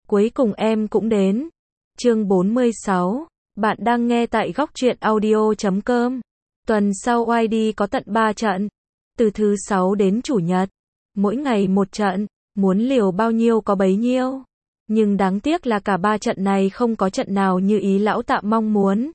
Cuối cùng em cũng đến. Chương 46. Bạn đang nghe tại góc truyện audio.com. Tuần sau YD có tận 3 trận. Từ thứ 6 đến chủ nhật. Mỗi ngày một trận. Muốn liều bao nhiêu có bấy nhiêu. Nhưng đáng tiếc là cả 3 trận này không có trận nào như ý lão Tạ mong muốn.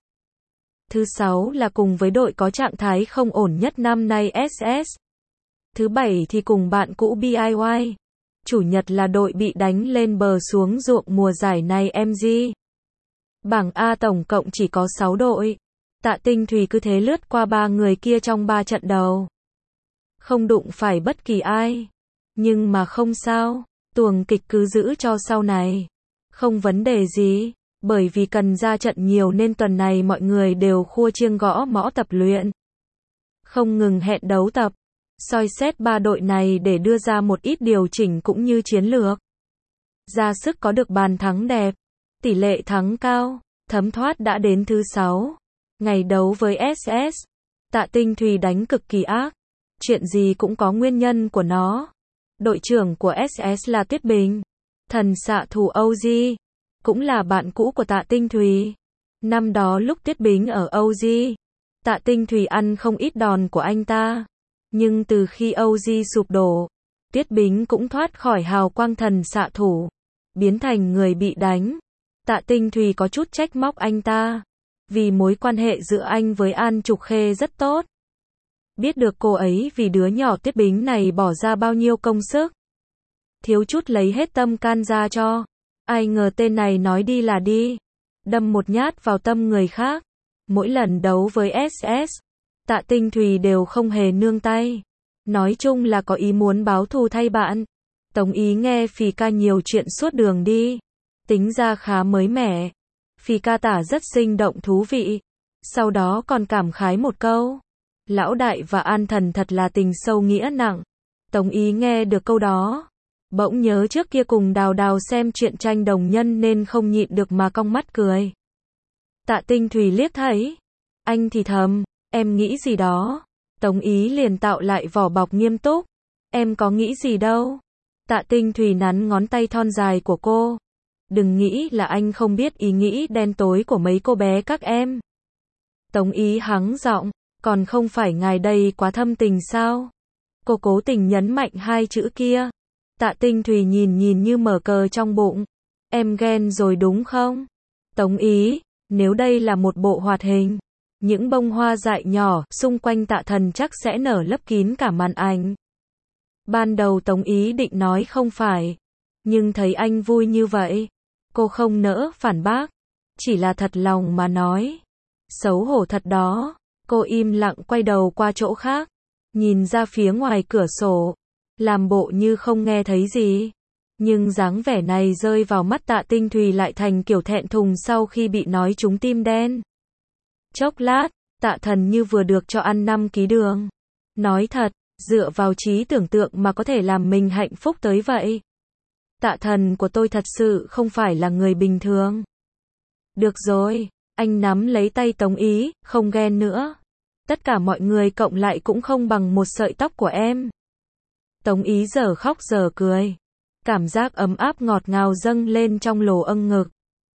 Thứ 6 là cùng với đội có trạng thái không ổn nhất năm nay SS. Thứ 7 thì cùng bạn cũ BIY. Chủ nhật là đội bị đánh lên bờ xuống ruộng mùa giải này MG. Bảng A tổng cộng chỉ có 6 đội. Tạ Tinh Thùy cứ thế lướt qua 3 người kia trong 3 trận đầu. Không đụng phải bất kỳ ai. Nhưng mà không sao, tuồng kịch cứ giữ cho sau này. Không vấn đề gì, bởi vì cần ra trận nhiều nên tuần này mọi người đều khua chiêng gõ mõ tập luyện. Không ngừng hẹn đấu tập. Soi xét 3 đội này để đưa ra một ít điều chỉnh cũng như chiến lược. Ra sức có được bàn thắng đẹp, tỷ lệ thắng cao, thấm thoát đã đến thứ 6. Ngày đấu với SS, Tạ Tinh Thùy đánh cực kỳ ác. Chuyện gì cũng có nguyên nhân của nó. Đội trưởng của SS là Tuyết Bình, thần xạ thủ OG, cũng là bạn cũ của Tạ Tinh Thùy. Năm đó lúc Tuyết Bình ở OG, Tạ Tinh Thùy ăn không ít đòn của anh ta. Nhưng từ khi OG sụp đổ, Tuyết Bính cũng thoát khỏi hào quang thần xạ thủ, biến thành người bị đánh. Tạ Tinh Thùy có chút trách móc anh ta, vì mối quan hệ giữa anh với An Trục Khê rất tốt. Biết được cô ấy vì đứa nhỏ Tuyết Bính này bỏ ra bao nhiêu công sức. Thiếu chút lấy hết tâm can ra cho. Ai ngờ tên này nói đi là đi, đâm một nhát vào tâm người khác. Mỗi lần đấu với SS, Tạ Tinh Thùy đều không hề nương tay. Nói chung là có ý muốn báo thù thay bạn. Tống Ý nghe Phì ca nhiều chuyện suốt đường đi. Tính ra khá mới mẻ. Phì ca tả rất sinh động thú vị. Sau đó còn cảm khái một câu. Lão đại và An Thần thật là tình sâu nghĩa nặng. Tống Ý nghe được câu đó. Bỗng nhớ trước kia cùng Đào Đào xem chuyện tranh đồng nhân nên không nhịn được mà cong mắt cười. Tạ Tinh Thùy liếc thấy. Anh thì thầm. Em nghĩ gì đó. Tống Ý liền tạo lại vỏ bọc nghiêm túc. Em có nghĩ gì đâu. Tạ Tinh Thùy nắn ngón tay thon dài của cô. Đừng nghĩ là anh không biết ý nghĩ đen tối của mấy cô bé các em. Tống Ý hắng giọng. Còn không phải ngài đây quá thâm tình sao? Cô cố tình nhấn mạnh 2 chữ kia. Tạ Tinh Thùy nhìn như mở cờ trong bụng. Em ghen rồi đúng không? Tống Ý, nếu đây là một bộ hoạt hình, những bông hoa dại nhỏ xung quanh Tạ Thần chắc sẽ nở lấp kín cả màn ảnh. Ban đầu Tống Ý định nói không phải, nhưng thấy anh vui như vậy, cô không nỡ phản bác, chỉ là thật lòng mà nói. Xấu hổ thật đó. Cô im lặng quay đầu qua chỗ khác, nhìn ra phía ngoài cửa sổ, làm bộ như không nghe thấy gì. Nhưng dáng vẻ này rơi vào mắt Tạ Tinh Thùy lại thành kiểu thẹn thùng sau khi bị nói trúng tim đen. Chốc lát, Tạ Thần như vừa được cho ăn 5 ký đường. Nói thật, dựa vào trí tưởng tượng mà có thể làm mình hạnh phúc tới vậy. Tạ Thần của tôi thật sự không phải là người bình thường. Được rồi, anh nắm lấy tay Tống Ý, không ghen nữa. Tất cả mọi người cộng lại cũng không bằng một sợi tóc của em. Tống Ý giờ khóc giờ cười. Cảm giác ấm áp ngọt ngào dâng lên trong lồ âng ngực.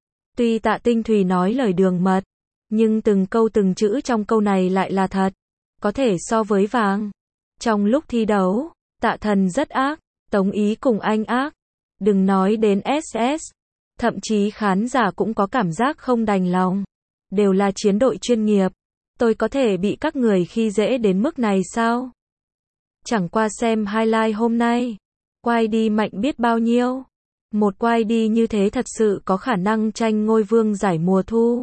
Tuy Tạ Tinh Thùy nói lời đường mật, nhưng từng câu từng chữ trong câu này lại là thật. Có thể so với vàng. Trong lúc thi đấu, Tạ Thần rất ác, Tống Ý cùng anh ác. Đừng nói đến SS. Thậm chí khán giả cũng có cảm giác không đành lòng. Đều là chiến đội chuyên nghiệp. Tôi có thể bị các người khi dễ đến mức này sao? Chẳng qua xem highlight hôm nay. YD mạnh biết bao nhiêu. Một YD như thế thật sự có khả năng tranh ngôi vương giải mùa thu.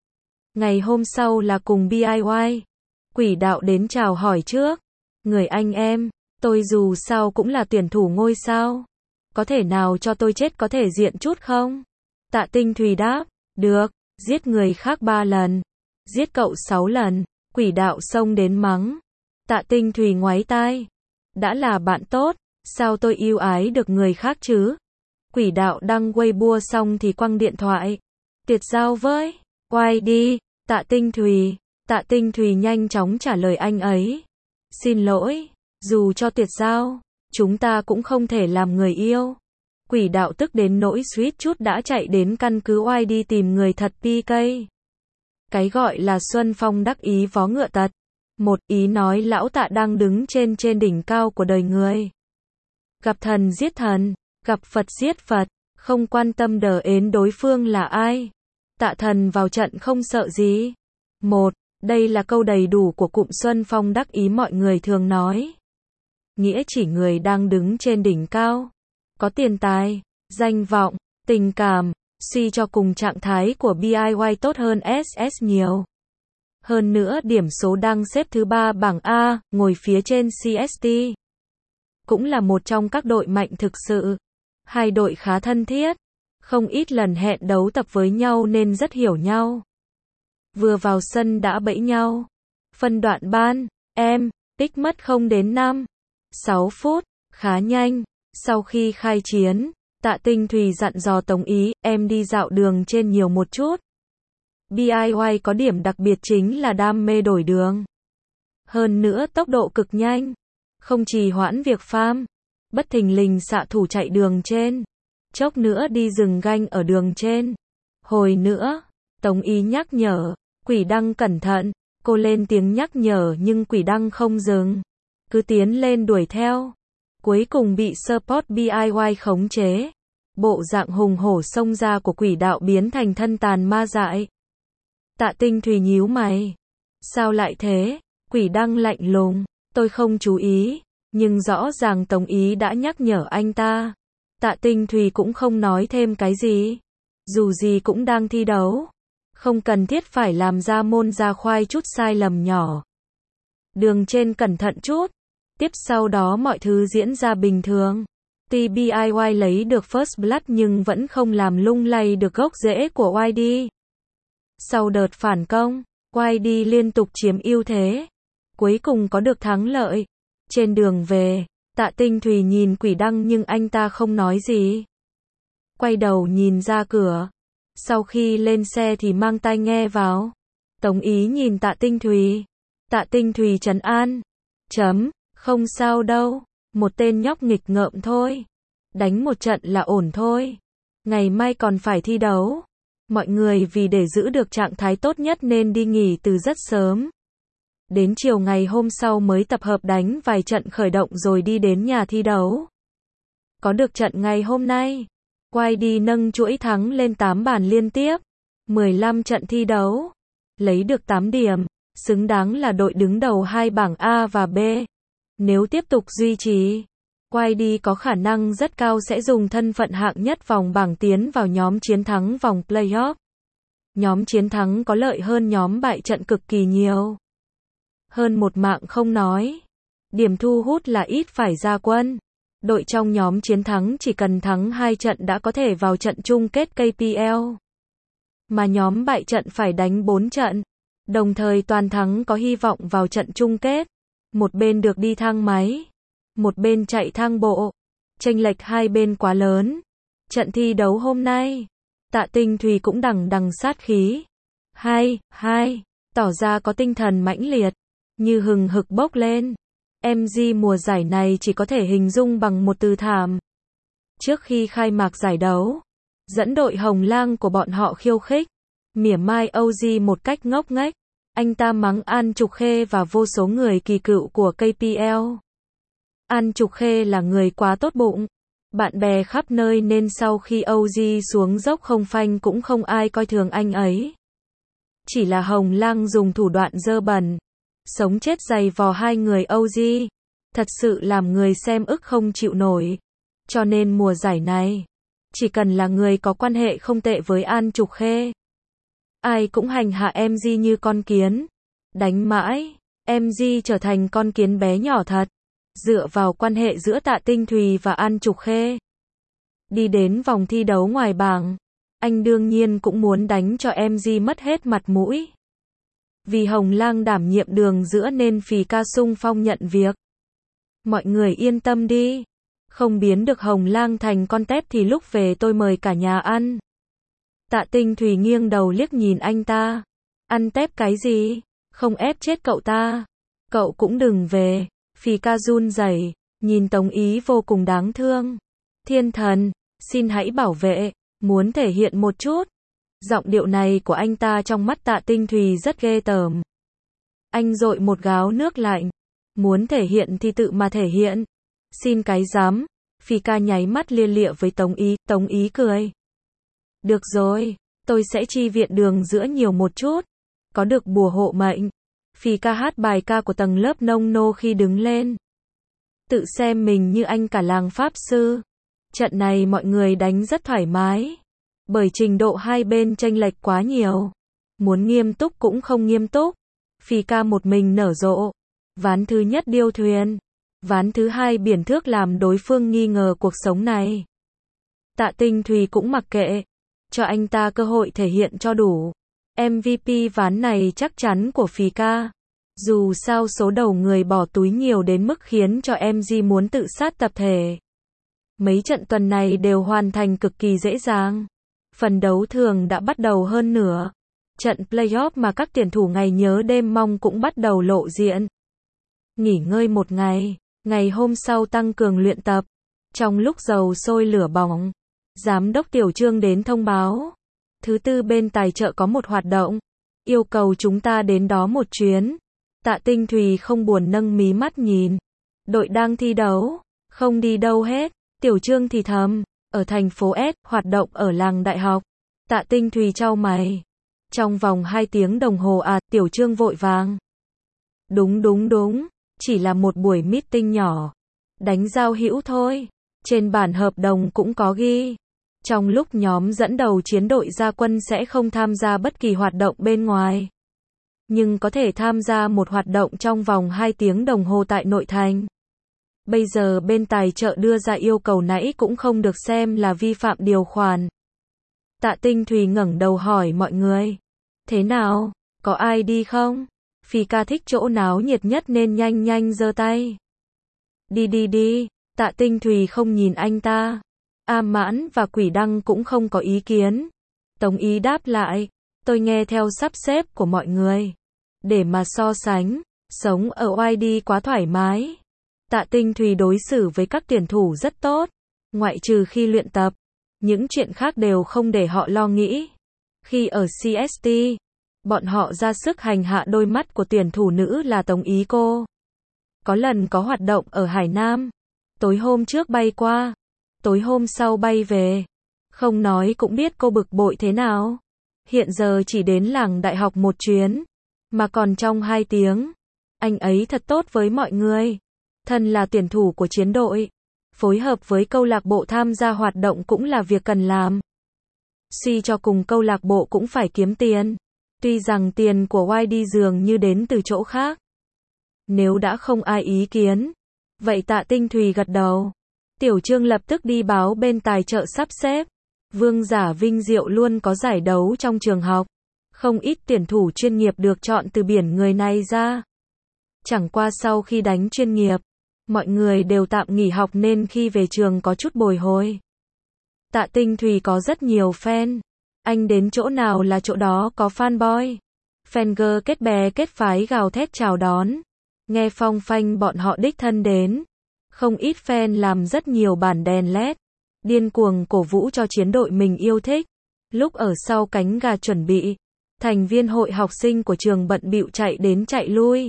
Ngày hôm sau là cùng BIY. Quỷ đạo đến chào hỏi trước. Người anh em, tôi dù sao cũng là tuyển thủ ngôi sao. Có thể nào cho tôi chết có thể diện chút không? Tạ Tinh Thùy đáp. Được, giết người khác 3 lần. Giết cậu 6 lần. Quỷ đạo xông đến mắng. Tạ Tinh Thùy ngoáy tai. Đã là bạn tốt, sao tôi yêu ái được người khác chứ? Quỷ đạo đăng Weibo xong thì quăng điện thoại. Tuyệt giao với. Quay đi. Tạ Tinh Thùy. Tạ Tinh Thùy nhanh chóng trả lời anh ấy. Xin lỗi, dù cho tuyệt giao, chúng ta cũng không thể làm người yêu. Quỷ đạo tức đến nỗi suýt chút đã chạy đến căn cứ oai đi tìm người thật PK. Cái gọi là Xuân Phong đắc ý vó ngựa tật. Một ý nói lão Tạ đang đứng trên đỉnh cao của đời người. Gặp thần giết thần, gặp Phật giết Phật, không quan tâm đờ ến đối phương là ai. Tạ thần vào trận không sợ gì. Một, đây là câu đầy đủ của cụm Xuân Phong đắc ý mọi người thường nói. Nghĩa chỉ người đang đứng trên đỉnh cao. Có tiền tài, danh vọng, tình cảm, suy cho cùng trạng thái của BIY tốt hơn SS nhiều. Hơn nữa điểm số đang xếp thứ 3 bảng A, ngồi phía trên CST. Cũng là một trong các đội mạnh thực sự. Hai đội khá thân thiết, không ít lần hẹn đấu tập với nhau nên rất hiểu nhau. Vừa vào sân đã bẫy nhau. Phân đoạn ban, tích mất không đến 6 phút, khá nhanh. Sau khi khai chiến, Tạ Tinh Thùy dặn dò Tống Ý, em đi dạo đường trên nhiều một chút. BIY có điểm đặc biệt chính là đam mê đổi đường. Hơn nữa tốc độ cực nhanh. Không trì hoãn việc farm. Bất thình lình xạ thủ chạy đường trên. Chốc nữa đi rừng ganh ở đường trên. Hồi nữa, Tống Ý nhắc nhở, Quỷ Đăng cẩn thận. Cô lên tiếng nhắc nhở nhưng Quỷ Đăng không dừng. Cứ tiến lên đuổi theo. Cuối cùng bị support BIY khống chế. Bộ dạng hùng hổ xông ra của quỷ đạo biến thành thân tàn ma dại. Tạ Tinh Thùy nhíu mày. Sao lại thế? Quỷ Đăng lạnh lùng. Tôi không chú ý. Nhưng rõ ràng Tống Ý đã nhắc nhở anh ta. Tạ Tinh Thùy cũng không nói thêm cái gì. Dù gì cũng đang thi đấu. Không cần thiết phải làm ra môn ra khoai chút sai lầm nhỏ. Đường trên cẩn thận chút. Tiếp sau đó mọi thứ diễn ra bình thường. TBIY lấy được First Blood nhưng vẫn không làm lung lay được gốc rễ của YD. Sau đợt phản công, YD liên tục chiếm ưu thế. Cuối cùng có được thắng lợi. Trên đường về, Tạ Tinh Thùy nhìn Quỷ Đăng nhưng anh ta không nói gì. Quay đầu nhìn ra cửa. Sau khi lên xe thì mang tai nghe vào. Tống Ý nhìn Tạ Tinh Thùy. Tạ Tinh Thùy trấn an. Không sao đâu. Một tên nhóc nghịch ngợm thôi. Đánh một trận là ổn thôi. Ngày mai còn phải thi đấu. Mọi người vì để giữ được trạng thái tốt nhất nên đi nghỉ từ rất sớm. Đến chiều ngày hôm sau mới tập hợp đánh vài trận khởi động rồi đi đến nhà thi đấu. Có được trận ngày hôm nay, YD nâng chuỗi thắng lên 8 bàn liên tiếp. 15 trận thi đấu. Lấy được 8 điểm. Xứng đáng là đội đứng đầu hai bảng A và B. Nếu tiếp tục duy trì, YD có khả năng rất cao sẽ dùng thân phận hạng nhất vòng bảng tiến vào nhóm chiến thắng vòng playoff. Nhóm chiến thắng có lợi hơn nhóm bại trận cực kỳ nhiều. Hơn một mạng không nói. Điểm thu hút là ít phải ra quân. Đội trong nhóm chiến thắng chỉ cần thắng 2 trận đã có thể vào trận chung kết KPL. Mà nhóm bại trận phải đánh 4 trận. Đồng thời toàn thắng có hy vọng vào trận chung kết. Một bên được đi thang máy. Một bên chạy thang bộ. Chênh lệch hai bên quá lớn. Trận thi đấu hôm nay, Tạ Tinh Thùy cũng đằng sát khí. Tỏ ra có tinh thần mãnh liệt. Như hừng hực bốc lên. MG mùa giải này chỉ có thể hình dung bằng một từ thảm. Trước khi khai mạc giải đấu, dẫn đội Hồng Lang của bọn họ khiêu khích, mỉa mai OG một cách ngốc nghếch. Anh ta mắng An Trục Khê và vô số người kỳ cựu của KPL. An Trục Khê là người quá tốt bụng. Bạn bè khắp nơi nên sau khi OG xuống dốc không phanh cũng không ai coi thường anh ấy. Chỉ là Hồng Lang dùng thủ đoạn dơ bẩn. Sống chết giày vò hai người OG. Thật sự làm người xem ức không chịu nổi. Cho nên mùa giải này, chỉ cần là người có quan hệ không tệ với An Trục Khê, ai cũng hành hạ MG như con kiến. Đánh mãi, MG trở thành con kiến bé nhỏ thật. Dựa vào quan hệ giữa Tạ Tinh Thùy và An Trục Khê, đi đến vòng thi đấu ngoài bảng, anh đương nhiên cũng muốn đánh cho MG mất hết mặt mũi. Vì Hồng Lang đảm nhiệm đường giữa nên Phì Ca xung phong nhận việc. Mọi người yên tâm đi. Không biến được Hồng Lang thành con tép thì lúc về tôi mời cả nhà ăn. Tạ Tinh Thùy nghiêng đầu liếc nhìn anh ta. Ăn tép cái gì? Không ép chết cậu ta. Cậu cũng đừng về. Phì Ca run rẩy, nhìn Tống Ý vô cùng đáng thương. Thiên thần, Xin hãy bảo vệ, muốn thể hiện một chút. Giọng điệu này của anh ta trong mắt Tạ Tinh Thùy rất ghê tởm. Anh dội một gáo nước lạnh. Muốn thể hiện thì tự mà thể hiện. Xin cái dám. Phi ca nháy mắt lia lịa với Tống Ý cười. Được rồi, tôi sẽ chi viện đường giữa nhiều một chút. Có được bùa hộ mệnh. Phi ca hát bài ca của tầng lớp nông nô khi đứng lên. Tự xem mình như anh cả làng pháp sư. Trận này mọi người đánh rất thoải mái. Bởi trình độ hai bên chênh lệch quá nhiều. Muốn nghiêm túc cũng không nghiêm túc. Phi ca một mình nở rộ. Ván thứ nhất điêu thuyền. Ván thứ hai biển thước làm đối phương nghi ngờ cuộc sống này. Tạ Tinh Thùy cũng mặc kệ. Cho anh ta cơ hội thể hiện cho đủ. MVP ván này chắc chắn của Phi ca. Dù sao số đầu người bỏ túi nhiều đến mức khiến cho MG muốn tự sát tập thể. Mấy trận tuần này đều hoàn thành cực kỳ dễ dàng. Phần đấu thường đã bắt đầu hơn nửa. Trận playoff mà các tuyển thủ ngày nhớ đêm mong cũng bắt đầu lộ diện. Nghỉ ngơi một ngày, ngày hôm sau tăng cường luyện tập. Trong lúc dầu sôi lửa bỏng, Giám đốc Tiểu Trương đến thông báo. Thứ tư bên tài trợ có một hoạt động. Yêu cầu chúng ta đến đó một chuyến. Tạ Tinh Thùy không buồn nâng mí mắt nhìn. Đội đang thi đấu, không đi đâu hết. Tiểu Trương thì thầm, ở thành phố S, hoạt động ở làng đại học. Tạ Tinh Thùy chau mày. Trong vòng 2 tiếng đồng hồ à, Tiểu Trương vội vàng. Đúng, chỉ là một buổi meeting nhỏ. Đánh giao hữu thôi. Trên bản hợp đồng cũng có ghi. Trong lúc nhóm dẫn đầu chiến đội ra quân sẽ không tham gia bất kỳ hoạt động bên ngoài. Nhưng có thể tham gia một hoạt động trong vòng 2 tiếng đồng hồ tại nội thành. Bây giờ bên tài trợ đưa ra yêu cầu nãy cũng không được xem là vi phạm điều khoản. Tạ Tinh Thùy ngẩng đầu hỏi mọi người. Thế nào, có ai đi không? Phi ca thích chỗ náo nhiệt nhất nên nhanh giơ tay. Đi. Tạ Tinh Thùy không nhìn anh ta. A Mãn và Quỷ Đăng cũng không có ý kiến. Tống Ý đáp lại. Tôi nghe theo sắp xếp của mọi người. Để mà so sánh, sống ở YD quá thoải mái. Tạ Tinh Thùy đối xử với các tuyển thủ rất tốt. Ngoại trừ khi luyện tập. Những chuyện khác đều không để họ lo nghĩ. Khi ở CST, bọn họ ra sức hành hạ đôi mắt của tuyển thủ nữ là Tống Ý cô. Có lần có hoạt động ở Hải Nam. Tối hôm trước bay qua. Tối hôm sau bay về. Không nói cũng biết cô bực bội thế nào. Hiện giờ chỉ đến làng đại học một chuyến. Mà còn trong 2 tiếng. Anh ấy thật tốt với mọi người. Thân là tuyển thủ của chiến đội. Phối hợp với câu lạc bộ tham gia hoạt động cũng là việc cần làm. Suy cho cùng câu lạc bộ cũng phải kiếm tiền. Tuy rằng tiền của YD dường như đến từ chỗ khác. Nếu đã không ai ý kiến. Vậy Tạ Tinh Thùy gật đầu. Tiểu Trương lập tức đi báo bên tài trợ sắp xếp. Vương giả vinh diệu luôn có giải đấu trong trường học. Không ít tuyển thủ chuyên nghiệp được chọn từ biển người này ra. Chẳng qua sau khi đánh chuyên nghiệp, mọi người đều tạm nghỉ học nên khi về trường có chút bồi hồi. Tạ Tinh Thùy có rất nhiều fan. Anh đến chỗ nào là chỗ đó có fanboy. Fanger kết bè kết phái gào thét chào đón. Nghe phong phanh bọn họ đích thân đến. Không ít fan làm rất nhiều bản đèn LED. Điên cuồng cổ vũ cho chiến đội mình yêu thích. Lúc ở sau cánh gà chuẩn bị, thành viên hội học sinh của trường bận bịu chạy đến chạy lui.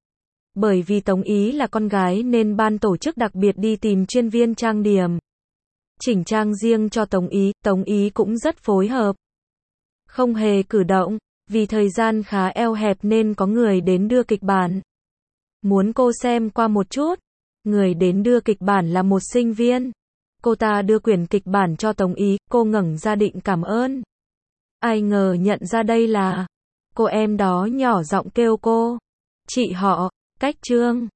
Bởi vì Tống Ý là con gái nên ban tổ chức đặc biệt đi tìm chuyên viên trang điểm. Chỉnh trang riêng cho Tống Ý cũng rất phối hợp. Không hề cử động, vì thời gian khá eo hẹp nên có người đến đưa kịch bản. Muốn cô xem qua một chút. Người đến đưa kịch bản là một sinh viên. Cô ta đưa quyển kịch bản cho Tống Ý, cô ngẩng ra định cảm ơn. Ai ngờ nhận ra đây là cô em đó nhỏ giọng kêu cô. Chị họ, Cách Trương.